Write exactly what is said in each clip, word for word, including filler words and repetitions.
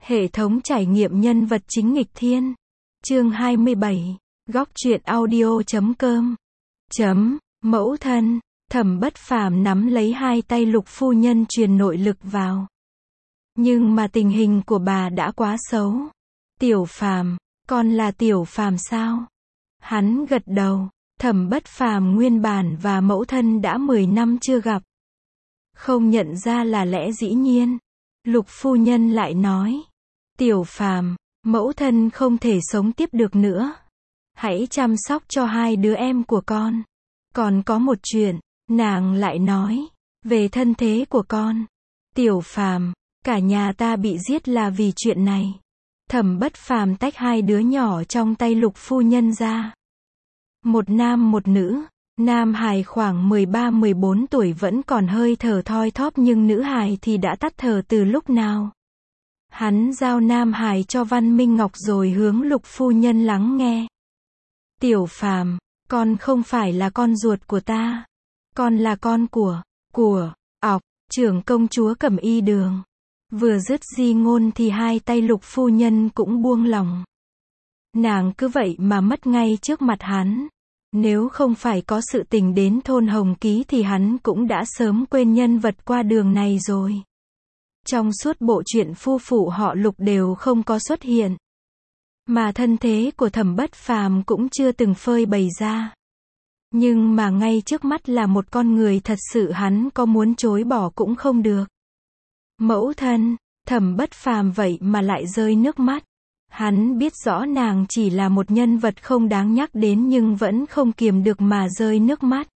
Hệ thống trải nghiệm nhân vật chính nghịch thiên. Chương hai mươi bảy. Góc truyện audio chấm com. Chấm, mẫu thân, Thẩm Bất Phàm nắm lấy hai tay Lục phu nhân truyền nội lực vào. Nhưng mà tình hình của bà đã quá xấu. Tiểu Phàm, con là Tiểu Phàm sao? Hắn gật đầu. Thẩm Bất Phàm nguyên bản và mẫu thân đã mười năm chưa gặp. Không nhận ra là lẽ dĩ nhiên. Lục phu nhân lại nói. Tiểu Phàm, mẫu thân không thể sống tiếp được nữa. Hãy chăm sóc cho hai đứa em của con. Còn có một chuyện, nàng lại nói, về thân thế của con. Tiểu Phàm, cả nhà ta bị giết là vì chuyện này. Thẩm Bất Phàm tách hai đứa nhỏ trong tay Lục phu nhân ra. Một nam một nữ. Nam hài khoảng mười ba mười bốn tuổi vẫn còn hơi thở thoi thóp nhưng nữ hài thì đã tắt thở từ lúc nào. Hắn giao Nam hài cho Văn Minh Ngọc rồi hướng Lục phu nhân lắng nghe. Tiểu Phàm, con không phải là con ruột của ta. Con là con của, của, ọc, trưởng công chúa Cẩm Y Đường. Vừa dứt di ngôn thì hai tay Lục phu nhân cũng buông lỏng. Nàng cứ vậy mà mất ngay trước mặt hắn. Nếu không phải có sự tình đến thôn Hồng Ký thì hắn cũng đã sớm quên nhân vật qua đường này rồi. Trong suốt bộ truyện phu phụ họ Lục đều không có xuất hiện. Mà thân thế của Thẩm Bất Phàm cũng chưa từng phơi bày ra. Nhưng mà ngay trước mắt là một con người thật sự hắn có muốn chối bỏ cũng không được. Mẫu thân, Thẩm Bất Phàm vậy mà lại rơi nước mắt. Hắn biết rõ nàng chỉ là một nhân vật không đáng nhắc đến nhưng vẫn không kiềm được mà rơi nước mắt.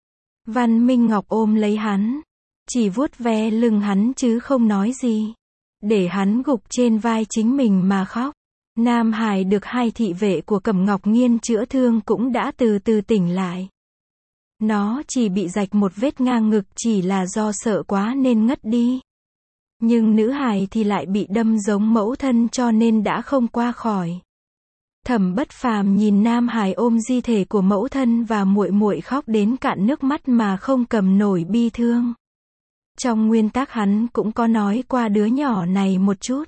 Văn Minh Ngọc ôm lấy hắn, chỉ vuốt ve lưng hắn chứ không nói gì. Để hắn gục trên vai chính mình mà khóc. Nam Hải được hai thị vệ của Cẩm Ngọc Nghiên chữa thương cũng đã từ từ tỉnh lại. Nó chỉ bị rạch một vết ngang ngực chỉ là do sợ quá nên ngất đi. Nhưng nữ hài thì lại bị đâm giống mẫu thân cho nên đã không qua khỏi. Thẩm Bất Phàm nhìn Nam hài ôm di thể của mẫu thân và muội muội khóc đến cạn nước mắt mà không cầm nổi bi thương. Trong nguyên tắc hắn cũng có nói qua đứa nhỏ này một chút.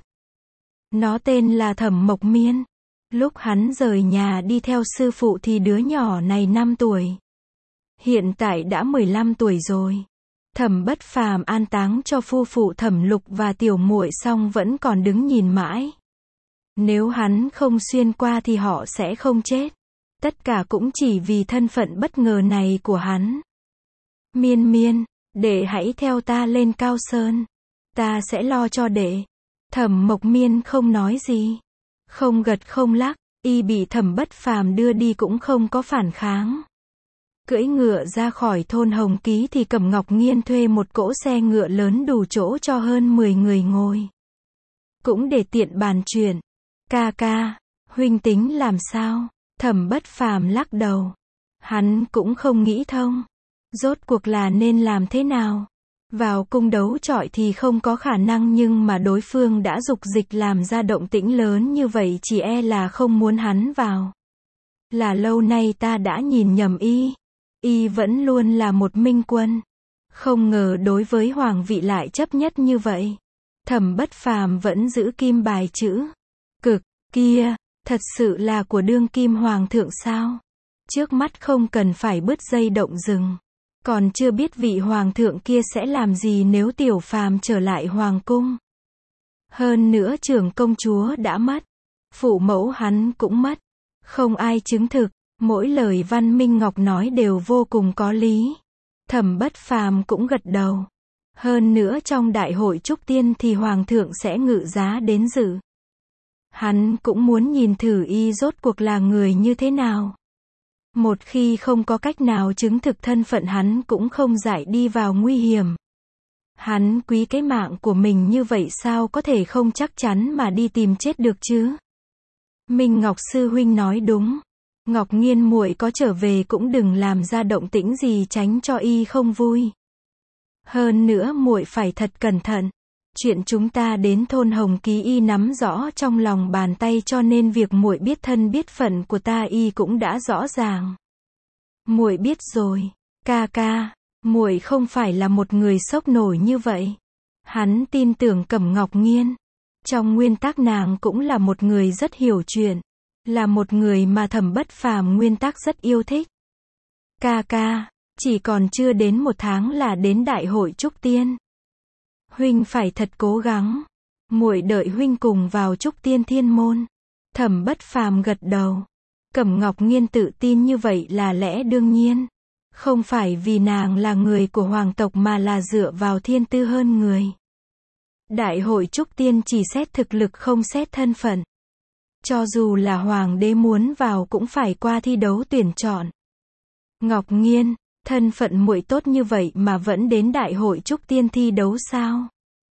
Nó tên là Thẩm Mộc Miên. Lúc hắn rời nhà đi theo sư phụ thì đứa nhỏ này năm tuổi. Hiện tại đã mười lăm tuổi rồi. Thẩm Bất Phàm an táng cho phu phụ Thẩm Lục và tiểu muội xong vẫn còn đứng nhìn mãi. Nếu hắn không xuyên qua thì họ sẽ không chết. Tất cả cũng chỉ vì thân phận bất ngờ này của hắn. Miên Miên, đệ hãy theo ta lên Cao Sơn. Ta sẽ lo cho đệ. Thẩm Mộc Miên không nói gì. Không gật không lắc, y bị Thẩm Bất Phàm đưa đi cũng không có phản kháng. Cưỡi ngựa ra khỏi thôn Hồng Ký thì Cẩm Ngọc Nghiên thuê một cỗ xe ngựa lớn đủ chỗ cho hơn mười người ngồi. Cũng để tiện bàn chuyện. Ca ca, huynh tính làm sao? Thẩm Bất Phàm lắc đầu. Hắn cũng không nghĩ thông. Rốt cuộc là nên làm thế nào? Vào cung đấu chọi thì không có khả năng nhưng mà đối phương đã dục dịch làm ra động tĩnh lớn như vậy chỉ e là không muốn hắn vào. Là lâu nay ta đã nhìn nhầm y. Y vẫn luôn là một minh quân. Không ngờ đối với hoàng vị lại chấp nhất như vậy. Thẩm Bất Phàm vẫn giữ kim bài chữ. Cực, kia, thật sự là của đương kim hoàng thượng sao? Trước mắt không cần phải bứt dây động rừng. Còn chưa biết vị hoàng thượng kia sẽ làm gì nếu Tiểu Phàm trở lại hoàng cung. Hơn nữa trưởng công chúa đã mất. Phụ mẫu hắn cũng mất. Không ai chứng thực. Mỗi lời Văn Minh Ngọc nói đều vô cùng có lý. Thẩm Bất Phàm cũng gật đầu. Hơn nữa trong đại hội trúc tiên thì hoàng thượng sẽ ngự giá đến dự. Hắn cũng muốn nhìn thử y rốt cuộc là người như thế nào. Một khi không có cách nào chứng thực thân phận hắn cũng không giải đi vào nguy hiểm. Hắn quý cái mạng của mình như vậy sao có thể không chắc chắn mà đi tìm chết được chứ. Minh Ngọc sư huynh nói đúng. Ngọc Nghiên muội có trở về cũng đừng làm ra động tĩnh gì tránh cho y không vui. Hơn nữa muội phải thật cẩn thận. Chuyện chúng ta đến thôn Hồng Ký y nắm rõ trong lòng bàn tay cho nên việc muội biết thân biết phận của ta y cũng đã rõ ràng. Muội biết rồi, ca ca, muội không phải là một người sốc nổi như vậy. Hắn tin tưởng Cẩm Ngọc Nghiên. Trong nguyên tắc nàng cũng là một người rất hiểu chuyện, là một người mà Thẩm Bất Phàm nguyên tắc rất yêu thích. Ca ca, chỉ còn chưa đến một tháng là đến đại hội trúc tiên. Huynh phải thật cố gắng. Muội đợi huynh cùng vào trúc tiên thiên môn. Thẩm Bất Phàm gật đầu. Cẩm Ngọc Nghiên tự tin như vậy là lẽ đương nhiên. Không phải vì nàng là người của hoàng tộc mà là dựa vào thiên tư hơn người. Đại hội trúc tiên chỉ xét thực lực không xét thân phận. Cho dù là hoàng đế muốn vào cũng phải qua thi đấu tuyển chọn. Ngọc Nghiên, thân phận muội tốt như vậy mà vẫn đến đại hội trúc tiên thi đấu sao?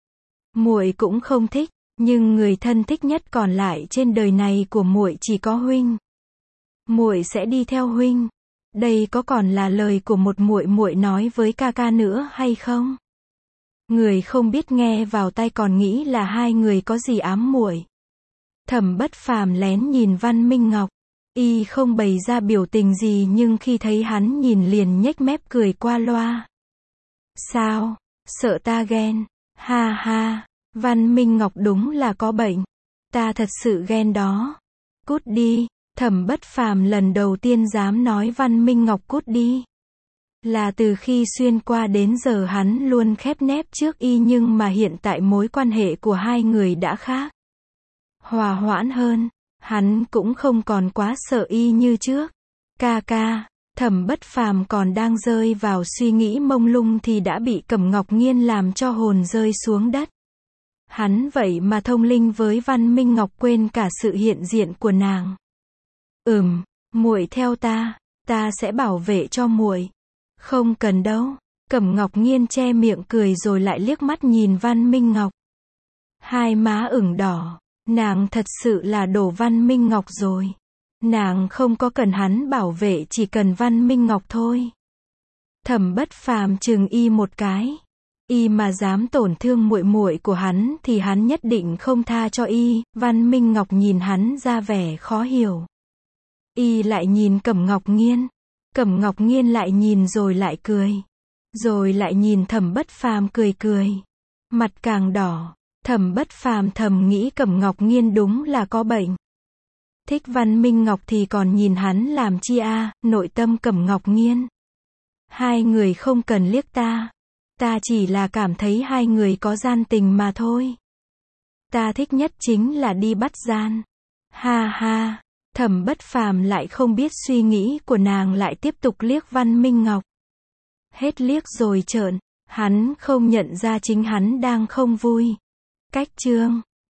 Muội cũng không thích, nhưng người thân thích nhất còn lại trên đời này của muội chỉ có huynh. Muội sẽ đi theo huynh. Đây có còn là lời của một muội muội nói với ca ca nữa hay không? Người không biết nghe vào tai còn nghĩ là hai người có gì ám muội. Thẩm Bất Phàm lén nhìn Văn Minh Ngọc. Y không bày ra biểu tình gì nhưng khi thấy hắn nhìn liền nhếch mép cười qua loa. Sao? Sợ ta ghen? Ha ha, Văn Minh Ngọc đúng là có bệnh. Ta thật sự ghen đó. Cút đi. Thẩm Bất Phàm lần đầu tiên dám nói Văn Minh Ngọc cút đi. Là từ khi xuyên qua đến giờ hắn luôn khép nép trước y nhưng mà hiện tại mối quan hệ của hai người đã khác. Hòa hoãn hơn, hắn cũng không còn quá sợ y như trước. Ca ca, Thẩm Bất Phàm còn đang rơi vào suy nghĩ mông lung thì đã bị Cẩm Ngọc Nghiên làm cho hồn rơi xuống đất. Hắn vậy mà thông linh với Văn Minh Ngọc quên cả sự hiện diện của nàng. Ừm, muội theo ta, ta sẽ bảo vệ cho muội. Không cần đâu. Cẩm Ngọc Nghiên che miệng cười rồi lại liếc mắt nhìn Văn Minh Ngọc. Hai má ửng đỏ, nàng thật sự là đổ Văn Minh Ngọc rồi. Nàng không có cần hắn bảo vệ, chỉ cần Văn Minh Ngọc thôi. Thẩm Bất Phàm chừng y một cái. Y mà dám tổn thương muội muội của hắn thì hắn nhất định không tha cho y. Văn Minh Ngọc nhìn hắn ra vẻ khó hiểu. Y lại nhìn Cẩm Ngọc Nghiên. Cẩm Ngọc Nghiên lại nhìn rồi lại cười. Rồi lại nhìn Thẩm Bất Phàm cười cười. Mặt càng đỏ. Thẩm Bất Phàm thầm nghĩ Cẩm Ngọc Nghiên đúng là có bệnh. Thích Văn Minh Ngọc thì còn nhìn hắn làm chi a? Nội tâm Cẩm Ngọc Nghiên. Hai người không cần liếc ta. Ta chỉ là cảm thấy hai người có gian tình mà thôi. Ta thích nhất chính là đi bắt gian. Ha ha. Thẩm Bất Phàm lại không biết suy nghĩ của nàng, lại tiếp tục liếc Văn Minh Ngọc. Hết liếc rồi trợn, hắn không nhận ra chính hắn đang không vui. Cách chương